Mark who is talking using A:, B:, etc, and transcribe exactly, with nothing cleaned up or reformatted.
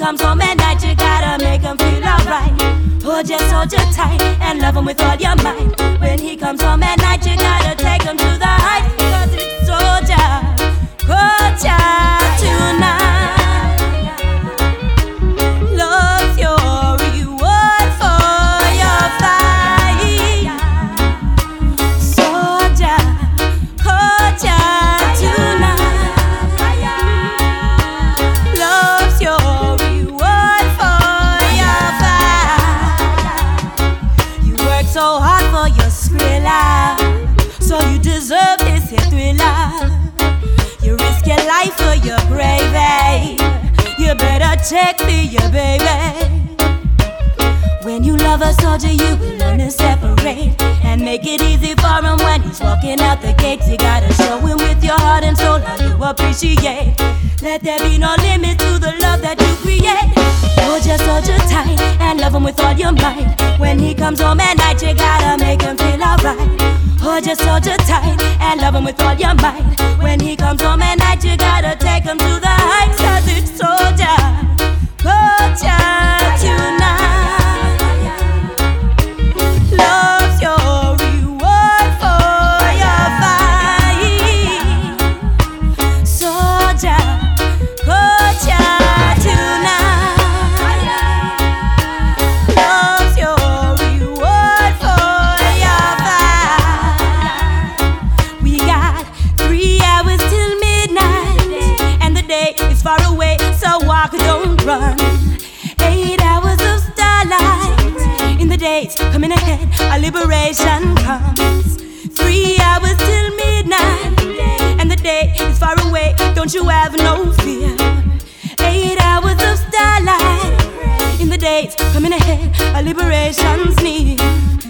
A: comes home at night, you gotta make him feel alright. Hold your soldier tight and love him with all your might. When he comes home at night, you gotta take him to the heights, because it's soldier, culture tonight. Love's your reward for your fight. Soldier, culture tonight. Love's your reward for your fight. You work so hard for your skrilla, so you deserve this here thriller. You risk your life for your gravy. You better check me, your baby. When you love a soldier, you will learn to separate and make it easy for him when he's walking out the gates. You gotta show him with your heart and soul how you appreciate. Let there be no limit to the love that you create. Hold your soldier tight and love him with all your might. When he comes home at night, you gotta make him feel alright. Hold your soldier tight and love him with all your might. When he comes home at night, you gotta take him to the heights, cause it's soldier, culture tonight. Love's your reward for your fight. Soldier, culture tonight. Love's your reward for your fight. We got three hours till midnight, and the day is far away, so walk, don't run. Eight hours of starlight, in the days coming ahead, our liberation comes. Three hours till midnight, and the day is far away, don't you have no fear. Eight hours of starlight, in the days coming ahead, our liberation's near.